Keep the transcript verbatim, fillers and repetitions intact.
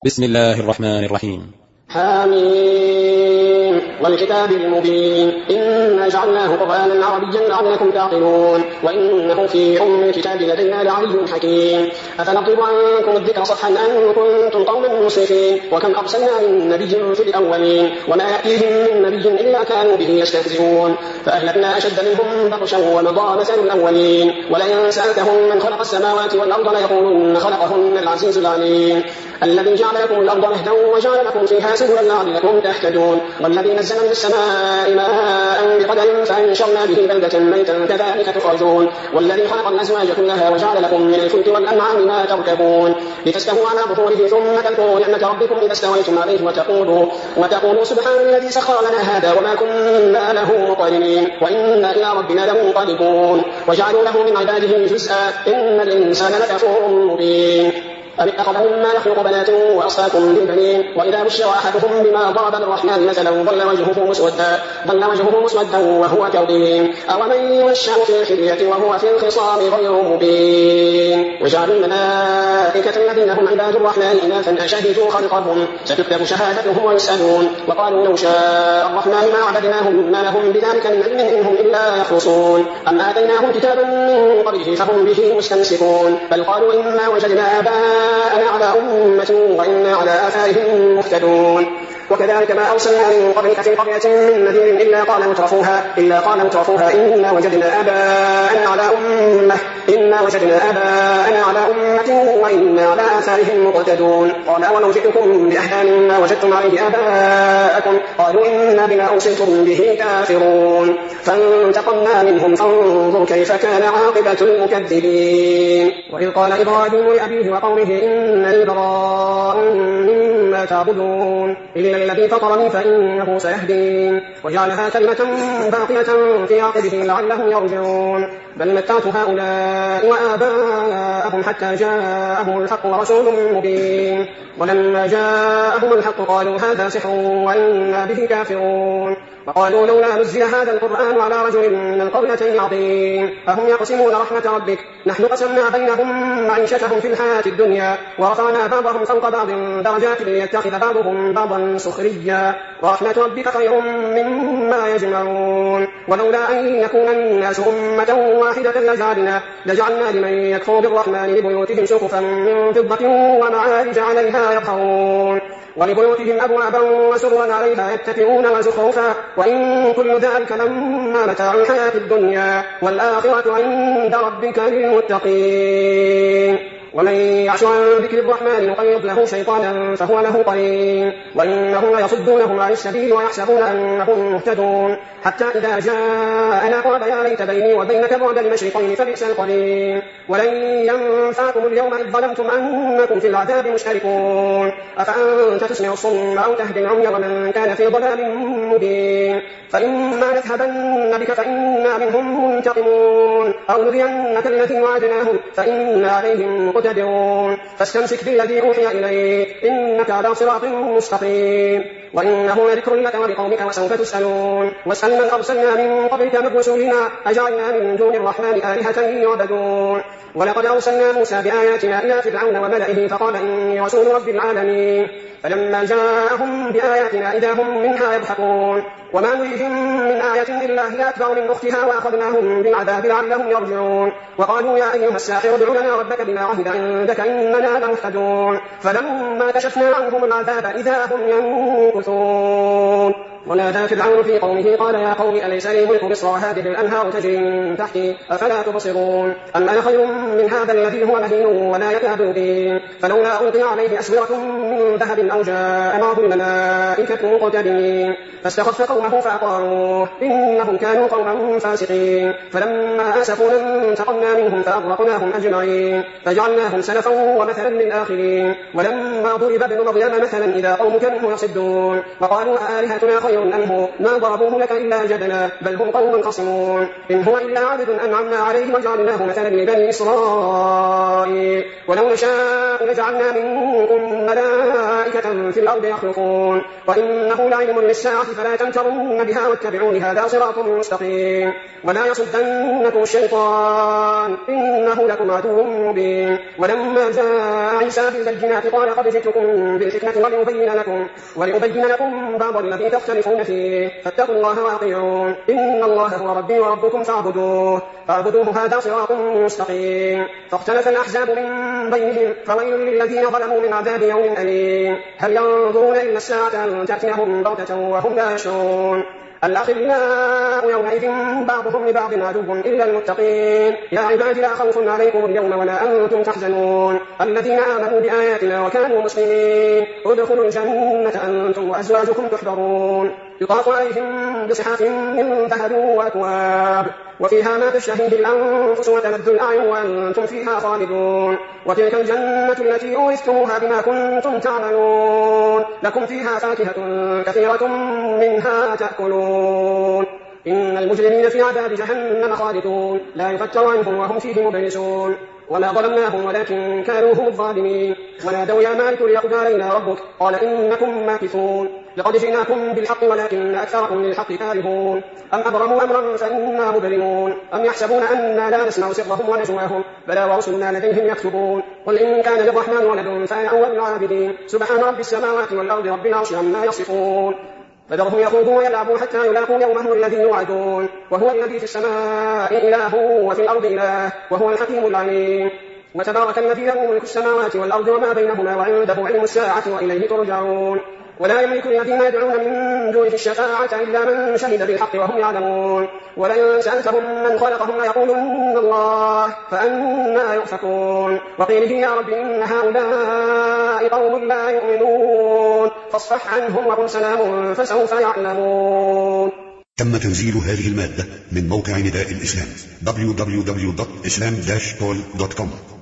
بسم الله الرحمن الرحيم. حامين والكتاب المبين إنا جعلناه قرآنا عربيا لعلكم تعقلون وإنه في أم الكتاب لدينا لعلي حكيم أفنضرب عنكم الذكر صفحا أن كنتم قوما مسرفين وكم أرسلنا من نبي في الأولين وما يأتيهم من نبي إلا كانوا به يستهزئون فأهلكنا أشد منهم بطشا ومضى مثل الأولين ولئن سألتهم من خلق السماوات والأرض ليقولن خلقهن العزيز العليم الذي جعل لكم الأرض مهدا وجعل لكم فيها سبلا لعلكم تهتدون والذي نزل من السماء ماء بقدر فأنشرنا به بلدة ميتا كذلك تخرجون والذي خلق الأزواج كلها وجعل لكم من الفلك والأنعام ما تركبون لتستووا على ظهوره ثم تذكروا نعمة ربكم إذا استويتم عليه وتقولوا, وتقولوا سبحان الذي سخر لنا هذا وما كنا له مقرنين وإنا إلى ربنا لمنقلبون وجعلوا له من عباده جزءا إن الإنسان لكفور مبين أم اتخذوا مما يخلق بنات وأصفاكم بالبنين وإذا بشر أحدهم بما ضرب الرحمن مثلا ظل وجهه مسودا ظل وجهه مسودا وهو كظيم أومن ينشأ في الحلية وهو في الخصام غير مبين وجعلوا الملائكة الذين هم عباد الرحمن إناثا أشهدوا خلقهم ستكتب شهادتهم ويسألون وقالوا لو شاء الرحمن ما عبدناهم ما لهم بذلك من علم إنهم إلا يخرصون أم آتيناهم كتابا من قبله فهم به مستمسكون بل قالوا إنا وجدنا آباءنا أنا على أمة وإنا على آثارهم مهتدون وكذلك ما أرسلنا من قبلك في قرية من نذير إلا قال مترفوها إلا قال مترفوها إنا وجدنا آباءنا على أمة إنا وجدنا آباءنا على أمة وإنا على آثارهم مقتدون قال ولو جئتكم بأحسن مما وجدتم عليه آباءكم قالوا إنا بما أرسلتم به كافرون فانتقمنا منهم فانظر كيف كان عاقبة المكذبين وإذ قال إبراهيم لأبيه وقومه إنني براء مما تعبدون إلا الذي فطرني فإنه سيهدين وجعلها كلمة باقية في عقبه لعلهم يرجعون بل متعت هؤلاء وآباءهم حتى جاءهم الحق ورسول مبين ولما جاءهم الحق قالوا هذا سحر وإنا به كافرون وقالوا لولا نزل هذا القرآن على رجل من القريتين عظيم أهم يقسمون رحمة ربك نحن قسمنا بينهم معيشتهم في الحياة الدنيا ورفعنا بعضهم فوق بعض درجات ليتخذ بعضهم بعضا سخريا ورحمة ربك خير مما يجمعون ولولا أن يكون الناس أمة واحدة لجعلنا, لجعلنا لمن يكفر بالرحمن لبيوتهم سقفا من فضة ومعارج عليها يظهرون ولبيوتهم أبوابا وسررا عليها يتكئون وزخرفا وإن كل ذلك لما متاع الحياة الدنيا والآخرة عند ربك للمتقين ومن يعش عن ذكر الرحمن يقيض له شيطانا فهو له قرين وإنهم ليصدونهم عن السبيل ويحسبون أنهم مهتدون حتى إذا جاءنا قال يا ليت بيني وبينك بعد المشرقين فبئس القرين ولن ينفعكم اليوم إذ ظلمتم أنكم في العذاب مشتركون أفأنت تسمع الصم أو تهدي العمي ومن كان في ضلال مبين فإما نذهبن بك فإنا منهم منتقمون أو نرينك الذي وعدناهم فإنا عليهم مقتدرون فاستمسك بالذي أوحي إليك إنك على صراط مستقيم وإنه لذكر لك ولقومك وسوف تسألون واسأل من أرسلنا من قبلك من رسلنا أجعلنا من دون الرحمن آلهة يعبدون ولقد أرسلنا موسى بآياتنا إلى فرعون وملئه فقال إني رسول رب العالمين فلما جاءهم بآياتنا إذا هم منها يضحكون وما نريهم من آية إلا هي أكبر من أختها وأخذناهم بالعذاب لعلهم يرجعون وقالوا يا أيها الساحر ادع لنا ربك بما عهد عندك إننا لمهتدون فلما كشفنا عنهم العذاب إذا هم ينكثون ونادى فرعون في قومه قال يا قوم أليس لي ملك مصر وهذه الأنهار تجري من تحتي أفلا تبصرون أم أنا خير من هذا الذي هو مهين ولا يكاد يبين فلولا ألقي عليه أسورة من ذهب أو جاء معه الملائكة مقترنين فاستخف قومه فأطاعوه إنهم كانوا قوما فاسقين فلما آسفونا انتقمنا منهم فأغرقناهم أجمعين فجعلناهم سلفا ومثلا للآخرين ولما ضرب ابن مريم مثلا إذا قومك منه يصدون وقالوا آلهتنا خير أنه ما ضربوه لك إلا جدلا بل هم قوم خصمون إن هو إلا عبد أنعمنا عليه وجعلناه مثلا لبني إسرائيل ولو نشاء لجعلنا منكم ملائكة دابة في الأرض يخلقون وإنه لعلم للساعة فلا تمترن بها واتبعون هذا صراط مستقيم ولا يصدنكم الشيطان إنه لكم عدو مبين ولما جاء عيسى بالبينات قال قد جئتكم بالحكمة ولأبين لكم, ولأبين لكم بعض الذي تختلفون فيه فاتقوا الله وأطيعون إن الله هو ربي وربكم فاعبدوه فاعبدوه هذا صراط مستقيم فاختلف الأحزاب من بينهم فويل للذين ظلموا من عذاب يوم أليم هل ينظرون إلا الساعة أن تأتيهم بغتة وهم لا يشعرون الأخلاء يومئذ بعضهم لبعض عدو إلا المتقين يا عباد لا خوف عليكم اليوم ولا أنتم تحزنون الذين آمنوا بآياتنا وكانوا مسلمين ادخلوا الجنة أنتم وأزواجكم تحبرون يطاف عليهم بصحاف من ذهب وأكواب وفيها ما تشتهيه الأنفس وتلذ الأعين وأنتم فيها خالدون وتلك الجنة التي أورثتموها بما كنتم تعملون لكم فيها فاكهة كثيرة منها تأكلون إن المجرمين في عذاب جهنم خالدون لا يفتر عنهم وهم فيه مبلسون وما ظلمناهم ولكن كانوا هم الظالمين ونادوا يا مالك ليقضي علينا ربك قال إنكم ماكثون لقد جئناكم بالحق ولكن أكثركم للحق كارهون أم أبرموا أمرا فإنا مبرمون أم يحسبون أننا لا نسمع سرهم ونجواهم بلى ورسلنا لديهم يكتبون قل إن كان للرحمن ولد فأنا أول العابدين سبحان رب السماوات والأرض رب العرش عما يصفون فذرهم يخوضوا ويلعبوا حتى يلاقوا يومهم الذي يوعدون وهو الذي في السماء إله وفي الأرض إله وهو الحكيم العليم وتبارك الذي له ملك السماوات والأرض وما بينهما وعنده علم الساعة وإليه ترجعون ولا يملك الذين يدعون من دونه الشفاعة إلا من شهد بالحق وهم يعلمون ولئن سألتهم من خلقهم ليقولن الله فأنى يؤفكون وقيله يا رب إن هؤلاء قوم لا يؤمنون فاصفح عنهم وقل سلام فسوف يعلمون. تم تنزيل هذه المادة من موقع نداء الإسلام دبليو دبليو دبليو دوت إسلام داش كول دوت كوم.